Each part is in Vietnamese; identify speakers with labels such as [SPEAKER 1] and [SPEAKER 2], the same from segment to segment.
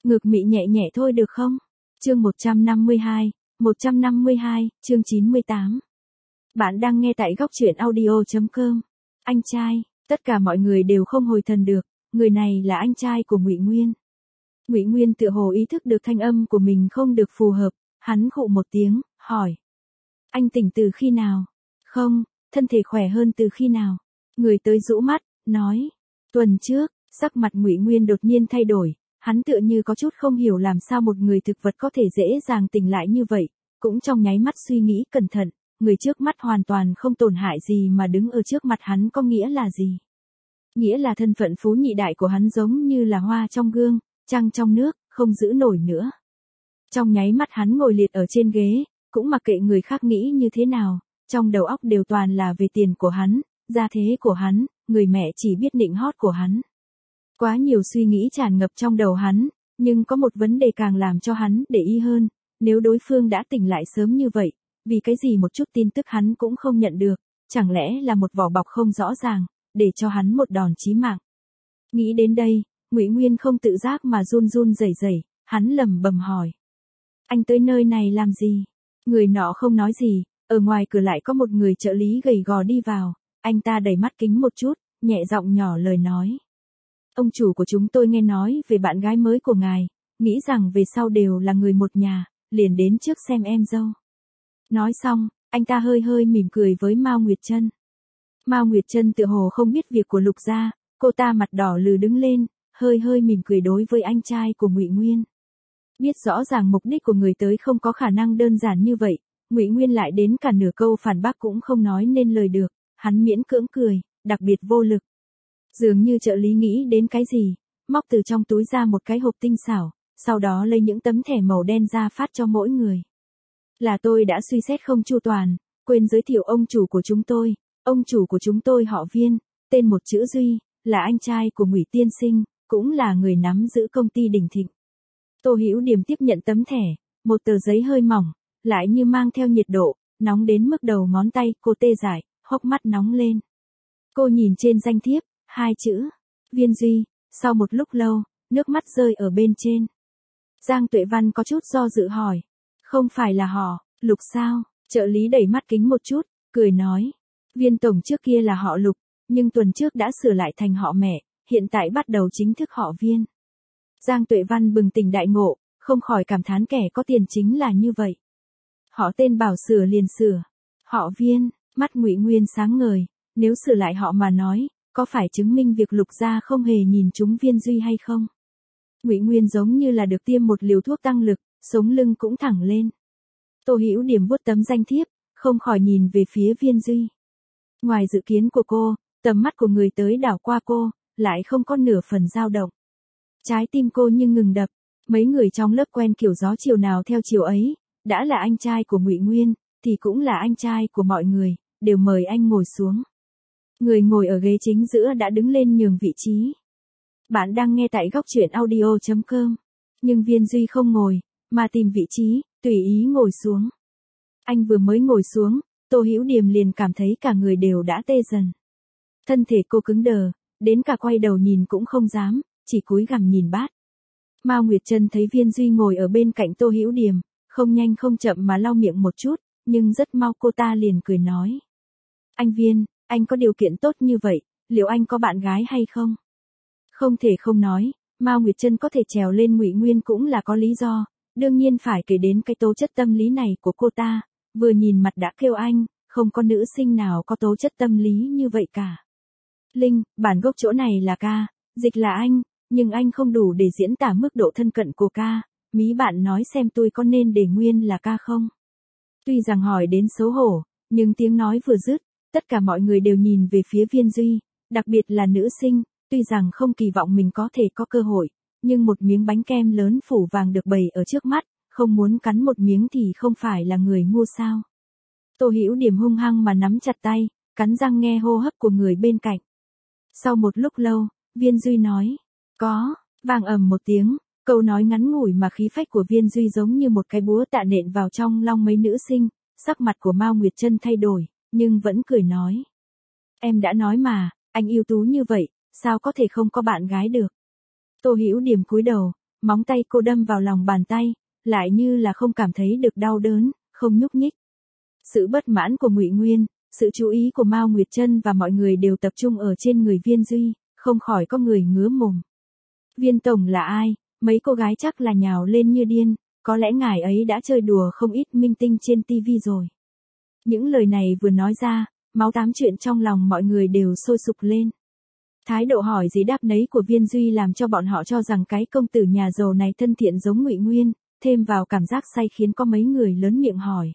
[SPEAKER 1] Ngực mị nhẹ nhẹ thôi được không? Chương 152, chương 98. Bạn đang nghe tại góc truyện audio.com. Anh trai, tất cả mọi người đều không hồi thần được, người này là anh trai của Ngụy Nguyên. Ngụy Nguyên tựa hồ ý thức được thanh âm của mình không được phù hợp, hắn khụ một tiếng, hỏi. Anh tỉnh từ khi nào? Không, thân thể khỏe hơn từ khi nào? Người tới rũ mắt, nói. Tuần trước, sắc mặt Ngụy Nguyên đột nhiên thay đổi, hắn tựa như có chút không hiểu làm sao một người thực vật có thể dễ dàng tỉnh lại như vậy, cũng trong nháy mắt suy nghĩ cẩn thận, người trước mắt hoàn toàn không tổn hại gì mà đứng ở trước mặt hắn có nghĩa là gì? Nghĩa là thân phận phú nhị đại của hắn giống như là hoa trong gương, trăng trong nước, không giữ nổi nữa. Trong nháy mắt hắn ngồi liệt ở trên ghế, cũng mặc kệ người khác nghĩ như thế nào, trong đầu óc đều toàn là về tiền của hắn, gia thế của hắn, người mẹ chỉ biết nịnh hót của hắn. Quá nhiều suy nghĩ tràn ngập trong đầu hắn, nhưng có một vấn đề càng làm cho hắn để ý hơn, nếu đối phương đã tỉnh lại sớm như vậy, vì cái gì một chút tin tức hắn cũng không nhận được, chẳng lẽ là một vỏ bọc không rõ ràng, để cho hắn một đòn chí mạng. Nghĩ đến đây, Ngụy Nguyên không tự giác mà run run rẩy rẩy, hắn lẩm bẩm hỏi. Anh tới nơi này làm gì? Người nọ không nói gì, ở ngoài cửa lại có một người trợ lý gầy gò đi vào, anh ta đẩy mắt kính một chút, nhẹ giọng nhỏ lời nói. Ông chủ của chúng tôi nghe nói về bạn gái mới của ngài, nghĩ rằng về sau đều là người một nhà, liền đến trước xem em dâu. Nói xong, anh ta hơi hơi mỉm cười với Mao Nguyệt Trân. Mao Nguyệt Trân tựa hồ không biết việc của Lục gia, cô ta mặt đỏ lừ đứng lên, hơi hơi mỉm cười đối với anh trai của Ngụy Nguyên. Biết rõ ràng mục đích của người tới không có khả năng đơn giản như vậy, Ngụy Nguyên lại đến cả nửa câu phản bác cũng không nói nên lời được, hắn miễn cưỡng cười, đặc biệt vô lực. Dường như trợ lý nghĩ đến cái gì, móc từ trong túi ra một cái hộp tinh xảo, sau đó lấy những tấm thẻ màu đen ra phát cho mỗi người. Là tôi đã suy xét không chu toàn, quên giới thiệu ông chủ của chúng tôi. Ông chủ của chúng tôi họ Viên, tên một chữ Duy, là anh trai của Ngụy tiên sinh, cũng là người nắm giữ công ty Đình Thịnh. Tô Hữu Điểm tiếp nhận tấm thẻ, một tờ giấy hơi mỏng, lại như mang theo nhiệt độ, nóng đến mức đầu ngón tay cô tê dại, hốc mắt nóng lên. Cô nhìn trên danh thiếp, 2 chữ, Viên Duy, sau một lúc lâu, nước mắt rơi ở bên trên. Giang Tuệ Văn có chút do dự hỏi, không phải là họ, Lục sao? Trợ lý đẩy mắt kính một chút, cười nói, Viên tổng trước kia là họ Lục, nhưng tuần trước đã sửa lại thành họ mẹ, hiện tại bắt đầu chính thức họ Viên. Giang Tuệ Văn bừng tỉnh đại ngộ, không khỏi cảm thán kẻ có tiền chính là như vậy. Họ tên bảo sửa liền sửa, họ Viên, mắt Ngụy Nguyên sáng ngời, nếu sửa lại họ mà nói, có phải chứng minh việc Lục gia không hề nhìn trúng Viên Duy hay không? Ngụy Nguyên giống như là được tiêm một liều thuốc tăng lực, sống lưng cũng thẳng lên. Tô Hữu Điểm vuốt tấm danh thiếp, không khỏi nhìn về phía Viên Duy. Ngoài dự kiến của cô, tầm mắt của người tới đảo qua cô, lại không có nửa phần dao động. Trái tim cô như ngừng đập, mấy người trong lớp quen kiểu gió chiều nào theo chiều ấy, đã là anh trai của Ngụy Nguyên, thì cũng là anh trai của mọi người, đều mời anh ngồi xuống. Người ngồi ở ghế chính giữa đã đứng lên nhường vị trí. Bạn đang nghe tại góc truyện audio.com. Nhưng Viên Duy không ngồi, mà tìm vị trí, tùy ý ngồi xuống. Anh vừa mới ngồi xuống, Tô Hữu Điểm liền cảm thấy cả người đều đã tê dần. Thân thể cô cứng đờ, đến cả quay đầu nhìn cũng không dám, chỉ cúi gằm nhìn bát. Mao Nguyệt Trân thấy Viên Duy ngồi ở bên cạnh Tô Hữu Điểm, không nhanh không chậm mà lau miệng một chút, nhưng rất mau cô ta liền cười nói. Anh Viên, anh có điều kiện tốt như vậy, liệu anh có bạn gái hay không? Không thể không nói, Mao Nguyệt Trân có thể trèo lên Ngụy Nguyên cũng là có lý do, đương nhiên phải kể đến cái tố chất tâm lý này của cô ta, vừa nhìn mặt đã kêu anh, không có nữ sinh nào có tố chất tâm lý như vậy cả. Linh, bản gốc chỗ này là ca, dịch là anh, nhưng anh không đủ để diễn tả mức độ thân cận của ca, mí bạn nói xem tôi có nên để nguyên là ca không? Tuy rằng hỏi đến xấu hổ, nhưng tiếng nói vừa dứt, tất cả mọi người đều nhìn về phía Viên Duy, đặc biệt là nữ sinh, tuy rằng không kỳ vọng mình có thể có cơ hội, nhưng một miếng bánh kem lớn phủ vàng được bày ở trước mắt, không muốn cắn một miếng thì không phải là người ngu sao. Tô Hữu Điểm hung hăng mà nắm chặt tay, cắn răng nghe hô hấp của người bên cạnh. Sau một lúc lâu, Viên Duy nói, có, vang ầm một tiếng, câu nói ngắn ngủi mà khí phách của Viên Duy giống như một cái búa tạ nện vào trong lòng mấy nữ sinh, sắc mặt của Mao Nguyệt Trân thay đổi, nhưng vẫn cười nói. Em đã nói mà, anh ưu tú như vậy, sao có thể không có bạn gái được. Tô Hữu Điểm cúi đầu, móng tay cô đâm vào lòng bàn tay, lại như là không cảm thấy được đau đớn, không nhúc nhích. Sự bất mãn của Ngụy Nguyên, sự chú ý của Mao Nguyệt Trân và mọi người đều tập trung ở trên người Viên Duy, không khỏi có người ngứa mồm. Viên tổng là ai? Mấy cô gái chắc là nhào lên như điên, có lẽ ngài ấy đã chơi đùa không ít minh tinh trên TV rồi. Những lời này vừa nói ra, máu tám chuyện trong lòng mọi người đều sôi sục lên. Thái độ hỏi gì đáp nấy của Viên Duy làm cho bọn họ cho rằng cái công tử nhà giàu này thân thiện giống Ngụy Nguyên, thêm vào cảm giác say khiến có mấy người lớn miệng hỏi.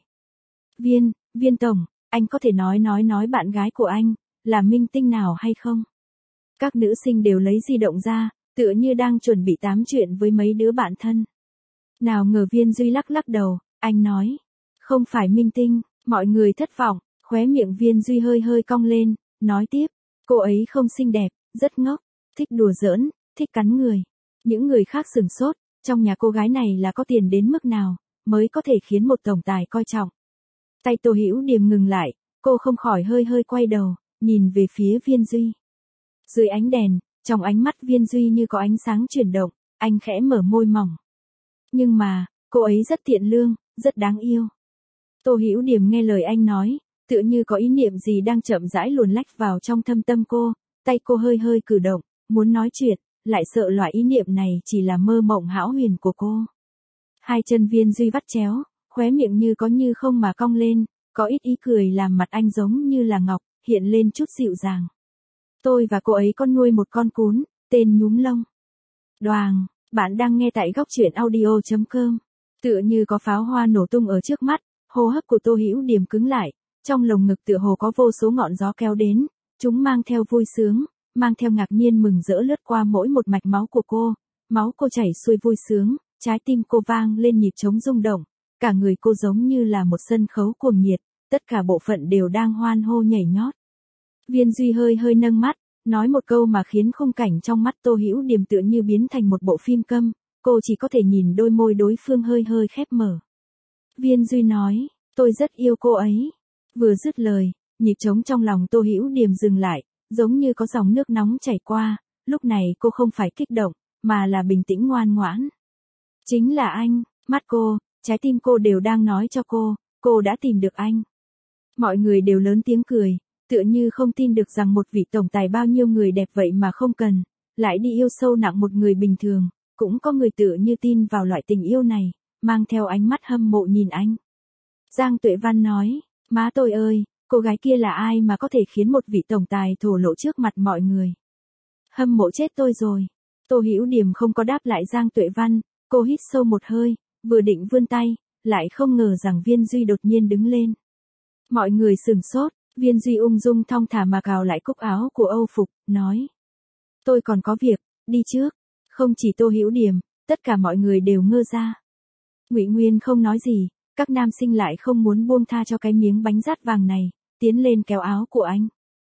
[SPEAKER 1] Viên tổng, anh có thể nói bạn gái của anh, là minh tinh nào hay không? Các nữ sinh đều lấy di động ra, tựa như đang chuẩn bị tám chuyện với mấy đứa bạn thân. Nào ngờ Viên Duy lắc đầu, anh nói. Không phải minh tinh, mọi người thất vọng, khóe miệng Viên Duy hơi cong lên, nói tiếp. Cô ấy không xinh đẹp, rất ngốc, thích đùa giỡn, thích cắn người. Những người khác sửng sốt, trong nhà cô gái này là có tiền đến mức nào, mới có thể khiến một tổng tài coi trọng. Tay Tô Hữu Điềm ngừng lại, cô không khỏi hơi quay đầu, nhìn về phía Viên Duy. Dưới ánh đèn, trong ánh mắt Viên Duy như có ánh sáng chuyển động, anh khẽ mở môi mỏng. Nhưng mà, cô ấy rất thiện lương, rất đáng yêu. Tô Hữu Điềm nghe lời anh nói, tựa như có ý niệm gì đang chậm rãi luồn lách vào trong thâm tâm cô, tay cô hơi cử động, muốn nói chuyện, lại sợ loại ý niệm này chỉ là mơ mộng hão huyền của cô. Hai chân Viên Duy vắt chéo, khóe miệng như có như không mà cong lên, có ít ý cười làm mặt anh giống như là ngọc, hiện lên chút dịu dàng. Tôi và cô ấy có nuôi một con cún, tên Nhúm Lông. Đoàng, bạn đang nghe tại góc truyện audio.com. Tựa như có pháo hoa nổ tung ở trước mắt, hô hấp của Tô Hữu Điềm cứng lại, trong lồng ngực tựa hồ có vô số ngọn gió kéo đến, chúng mang theo vui sướng, mang theo ngạc nhiên mừng rỡ lướt qua mỗi một mạch máu của cô, máu cô chảy xuôi vui sướng, trái tim cô vang lên nhịp trống rung động, cả người cô giống như là một sân khấu cuồng nhiệt, tất cả bộ phận đều đang hoan hô nhảy nhót. Viên Duy hơi nâng mắt, nói một câu mà khiến khung cảnh trong mắt Tô Hữu Điềm tựa như biến thành một bộ phim câm, cô chỉ có thể nhìn đôi môi đối phương hơi khép mở. Viên Duy nói, tôi rất yêu cô ấy. Vừa dứt lời, nhịp trống trong lòng Tô Hữu Điềm dừng lại, giống như có dòng nước nóng chảy qua, lúc này cô không phải kích động, mà là bình tĩnh ngoan ngoãn. Chính là anh, mắt cô, trái tim cô đều đang nói cho cô đã tìm được anh. Mọi người đều lớn tiếng cười, tựa như không tin được rằng một vị tổng tài bao nhiêu người đẹp vậy mà không cần, lại đi yêu sâu nặng một người bình thường, cũng có người tựa như tin vào loại tình yêu này, mang theo ánh mắt hâm mộ nhìn anh. Giang Tuệ Văn nói, má tôi ơi, cô gái kia là ai mà có thể khiến một vị tổng tài thổ lộ trước mặt mọi người. Hâm mộ chết tôi rồi. Tô Hữu Điềm không có đáp lại Giang Tuệ Văn, cô hít sâu một hơi, vừa định vươn tay, lại không ngờ rằng Viên Duy đột nhiên đứng lên. Mọi người sửng sốt, Viên Duy ung dung thong thả mà cào lại cúc áo của Âu phục, nói. Tôi còn có việc, đi trước. Không chỉ Tô Hữu Điềm, tất cả mọi người đều ngơ ra. Ngụy Nguyên không nói gì, các nam sinh lại không muốn buông tha cho cái miếng bánh rát vàng này, tiến lên kéo áo của anh.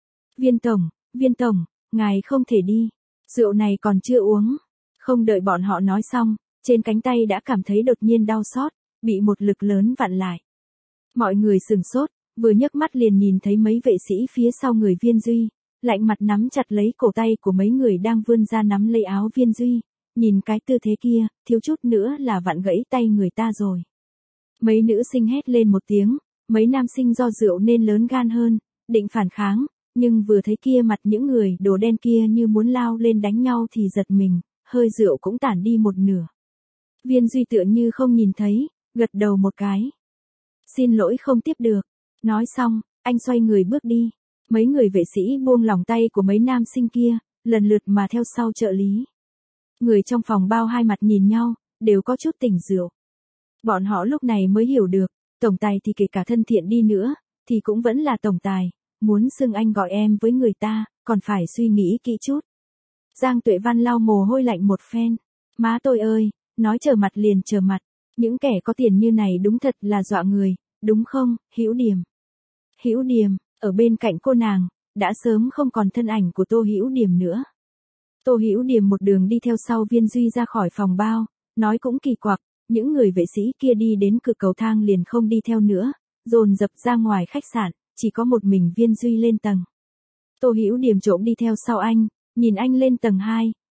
[SPEAKER 1] Viên tổng, ngài không thể đi, rượu này còn chưa uống. Không đợi bọn họ nói xong, trên cánh tay đã cảm thấy đột nhiên đau xót, bị một lực lớn vặn lại. Mọi người sửng sốt, vừa nhấc mắt liền nhìn thấy mấy vệ sĩ phía sau người Viên Duy, lạnh mặt nắm chặt lấy cổ tay của mấy người đang vươn ra nắm lấy áo Viên Duy, nhìn cái tư thế kia, thiếu chút nữa là vặn gãy tay người ta rồi. Mấy nữ sinh hét lên một tiếng, mấy nam sinh do rượu nên lớn gan hơn, định phản kháng, nhưng vừa thấy kia mặt những người đồ đen kia như muốn lao lên đánh nhau thì giật mình, hơi rượu cũng tản đi một nửa. Viên Duy tựa như không nhìn thấy, gật đầu một cái. Xin lỗi không tiếp được. Nói xong, anh xoay người bước đi. Mấy người vệ sĩ buông lỏng tay của mấy nam sinh kia, lần lượt mà theo sau trợ lý. Người trong phòng bao hai mặt nhìn nhau, đều có chút tỉnh rượu. Bọn họ lúc này mới hiểu được, tổng tài thì kể cả thân thiện đi nữa, thì cũng vẫn là tổng tài, muốn xưng anh gọi em với người ta, còn phải suy nghĩ kỹ chút. Giang Tuệ Văn lau mồ hôi lạnh một phen. Má tôi ơi, nói trở mặt liền trở mặt, những kẻ có tiền như này đúng thật là dọa người, đúng không, Hữu Điềm? Hữu Điềm, ở bên cạnh cô nàng, đã sớm không còn thân ảnh của Tô Hữu Điềm nữa. Tô Hữu Điềm một đường đi theo sau Viên Duy ra khỏi phòng bao, nói cũng kỳ quặc, những người vệ sĩ kia đi đến cửa cầu thang liền không đi theo nữa, dồn dập ra ngoài khách sạn, chỉ có một mình Viên Duy lên tầng. Tô Hữu Điềm trộm đi theo sau anh, nhìn anh lên tầng 2,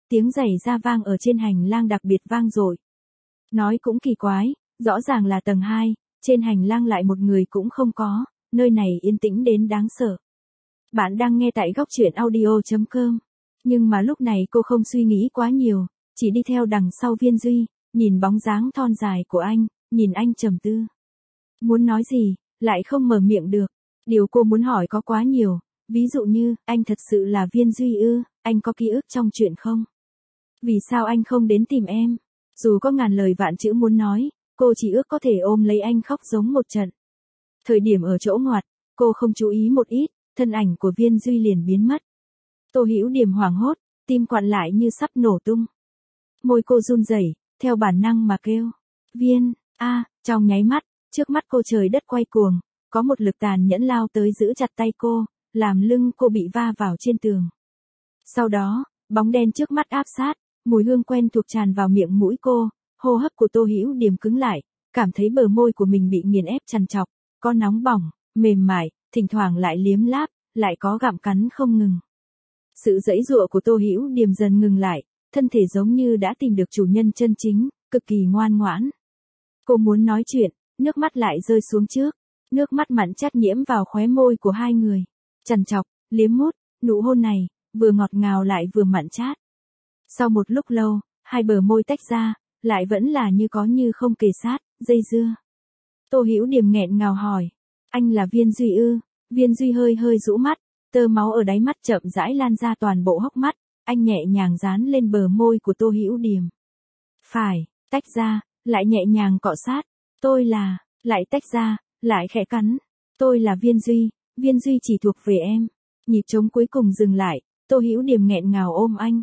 [SPEAKER 1] tiếng giày da vang ở trên hành lang đặc biệt vang dội. Nói cũng kỳ quái, rõ ràng là tầng 2, trên hành lang lại một người cũng không có, nơi này yên tĩnh đến đáng sợ. Bạn đang nghe tại góc truyện audio.com. Nhưng mà lúc này cô không suy nghĩ quá nhiều, chỉ đi theo đằng sau Viên Duy, nhìn bóng dáng thon dài của anh, nhìn anh trầm tư. Muốn nói gì, lại không mở miệng được. Điều cô muốn hỏi có quá nhiều, ví dụ như, anh thật sự là Viên Duy ư, anh có ký ức trong chuyện không? Vì sao anh không đến tìm em? Dù có ngàn lời vạn chữ muốn nói, cô chỉ ước có thể ôm lấy anh khóc giống một trận. Thời điểm ở chỗ ngoặt, cô không chú ý một ít, thân ảnh của Viên Duy liền biến mất. Tô Hữu Điểm hoảng hốt, tim quặn lại như sắp nổ tung. Môi cô run rẩy, theo bản năng mà kêu. Viên, trong nháy mắt, trước mắt cô trời đất quay cuồng, có một lực tàn nhẫn lao tới giữ chặt tay cô, làm lưng cô bị va vào trên tường. Sau đó, bóng đen trước mắt áp sát, mùi hương quen thuộc tràn vào miệng mũi cô, hô hấp của Tô Hữu Điểm cứng lại, cảm thấy bờ môi của mình bị nghiền ép trằn trọc, có nóng bỏng, mềm mại, thỉnh thoảng lại liếm láp, lại có gặm cắn không ngừng. Sự giãy giụa của Tô Hữu Điểm dần ngừng lại, thân thể giống như đã tìm được chủ nhân chân chính, cực kỳ ngoan ngoãn. Cô muốn nói chuyện, nước mắt lại rơi xuống trước, nước mắt mặn chát nhiễm vào khóe môi của hai người. Trằn trọc, liếm mút, nụ hôn này, vừa ngọt ngào lại vừa mặn chát. Sau một lúc lâu, hai bờ môi tách ra, lại vẫn là như có như không kề sát, dây dưa. Tô Hữu Điểm nghẹn ngào hỏi, anh là Viên Duy ư? Viên Duy hơi hơi rũ mắt, tơ máu ở đáy mắt chậm rãi lan ra toàn bộ hốc mắt, anh nhẹ nhàng dán lên bờ môi của Tô Hữu Điểm. Phải, tách ra, lại nhẹ nhàng cọ sát, tôi là, lại tách ra, lại khẽ cắn, tôi là Viên Duy chỉ thuộc về em. Nhịp trống cuối cùng dừng lại, Tô Hữu Điểm nghẹn ngào ôm anh.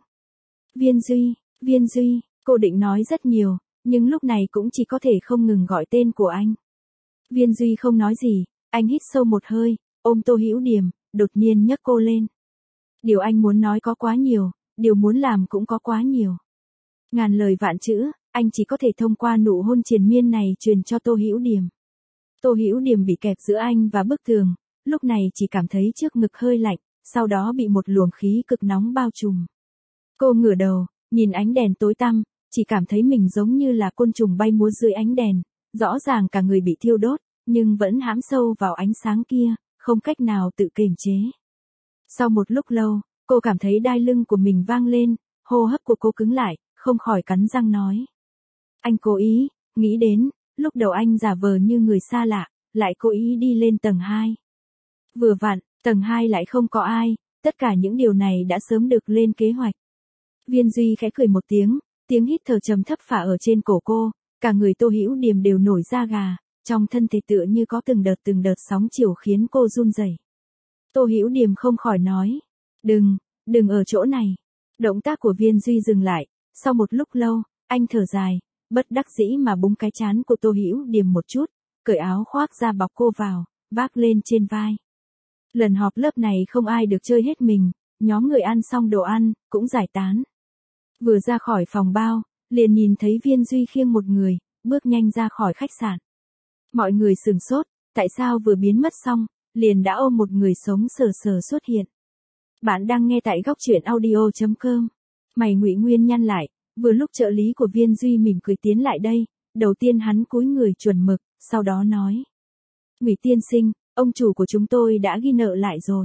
[SPEAKER 1] Viên Duy, cô định nói rất nhiều, nhưng lúc này cũng chỉ có thể không ngừng gọi tên của anh. Viên Duy không nói gì, anh hít sâu một hơi, ôm Tô Hữu Điểm, đột nhiên nhấc cô lên. Điều anh muốn nói có quá nhiều, điều muốn làm cũng có quá nhiều. Ngàn lời vạn chữ, anh chỉ có thể thông qua nụ hôn triền miên này truyền cho Tô Hữu Điểm. Tô Hữu Điểm bị kẹp giữa anh và bức tường, lúc này chỉ cảm thấy trước ngực hơi lạnh, sau đó bị một luồng khí cực nóng bao trùm. Cô ngửa đầu, nhìn ánh đèn tối tăm, chỉ cảm thấy mình giống như là côn trùng bay múa dưới ánh đèn, rõ ràng cả người bị thiêu đốt, nhưng vẫn hãm sâu vào ánh sáng kia, không cách nào tự kiềm chế. Sau một lúc lâu, cô cảm thấy đai lưng của mình vang lên, hô hấp của cô cứng lại, không khỏi cắn răng nói. Anh cố ý, nghĩ đến, lúc đầu anh giả vờ như người xa lạ, lại cố ý đi lên tầng 2. Vừa vặn, tầng 2 lại không có ai, tất cả những điều này đã sớm được lên kế hoạch. Viên Duy khẽ cười một tiếng hít thở trầm thấp phả ở trên cổ cô, cả người Tô Hữu Điểm đều nổi da gà, trong thân thể tựa như có từng đợt sóng chiều khiến cô run rẩy. Tô Hữu Điểm không khỏi nói, đừng ở chỗ này. Động tác của Viên Duy dừng lại, sau một lúc lâu, anh thở dài, bất đắc dĩ mà búng cái trán của Tô Hữu Điểm một chút, cởi áo khoác ra bọc cô vào, vác lên trên vai. Lần họp lớp này không ai được chơi hết mình, nhóm người ăn xong đồ ăn, cũng giải tán. Vừa ra khỏi phòng bao, liền nhìn thấy Viên Duy khiêng một người, bước nhanh ra khỏi khách sạn. Mọi người sửng sốt, tại sao vừa biến mất xong, liền đã ôm một người sống sờ sờ xuất hiện. Bạn đang nghe tại góc truyện audio.com. Mày Ngụy Nguyên nhăn lại, vừa lúc trợ lý của Viên Duy mỉm cười tiến lại đây, đầu tiên hắn cúi người chuẩn mực, sau đó nói. Ngụy tiên sinh, ông chủ của chúng tôi đã ghi nợ lại rồi.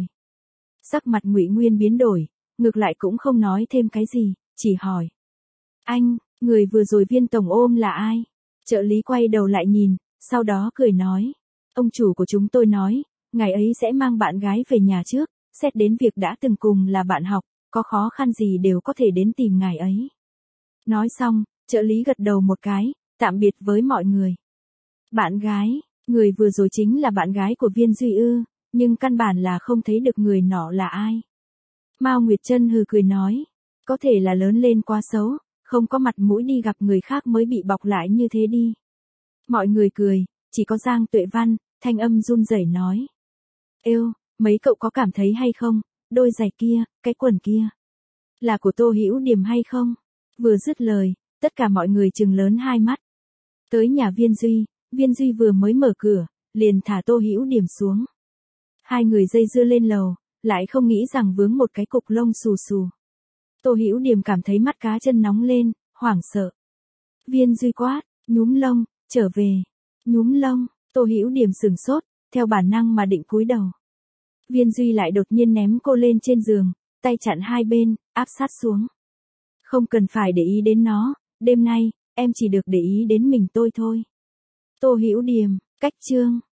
[SPEAKER 1] Sắc mặt Ngụy Nguyên biến đổi, ngược lại cũng không nói thêm cái gì, chỉ hỏi. Anh, người vừa rồi Viên tổng ôm là ai? Trợ lý quay đầu lại nhìn, sau đó cười nói. Ông chủ của chúng tôi nói, ngày ấy sẽ mang bạn gái về nhà trước, xét đến việc đã từng cùng là bạn học, có khó khăn gì đều có thể đến tìm ngài ấy. Nói xong, trợ lý gật đầu một cái, tạm biệt với mọi người. Bạn gái, người vừa rồi chính là bạn gái của Viên Duy ư, nhưng căn bản là không thấy được người nọ là ai. Mao Nguyệt Trân hừ cười nói, có thể là lớn lên quá xấu, không có mặt mũi đi gặp người khác mới bị bọc lại như thế đi. Mọi người cười, chỉ có Giang Tuệ Văn, thanh âm run rẩy nói. Êu, mấy cậu có cảm thấy hay không, đôi giày kia, cái quần kia, là của Tô Hữu Điểm hay không? Vừa dứt lời, tất cả mọi người trừng lớn hai mắt. Tới nhà Viên Duy vừa mới mở cửa, liền thả Tô Hữu Điểm xuống. Hai người dây dưa lên lầu, lại không nghĩ rằng vướng một cái cục lông xù xù. Tô Hữu Điềm cảm thấy mắt cá chân nóng lên, hoảng sợ. Viên Duy quát, nhúm lông, trở về. Nhúm lông, Tô Hữu Điềm sửng sốt, theo bản năng mà định cúi đầu. Viên Duy lại đột nhiên ném cô lên trên giường, tay chặn hai bên, áp sát xuống. Không cần phải để ý đến nó, đêm nay, em chỉ được để ý đến mình tôi thôi. Tô Hữu Điềm, cách chương.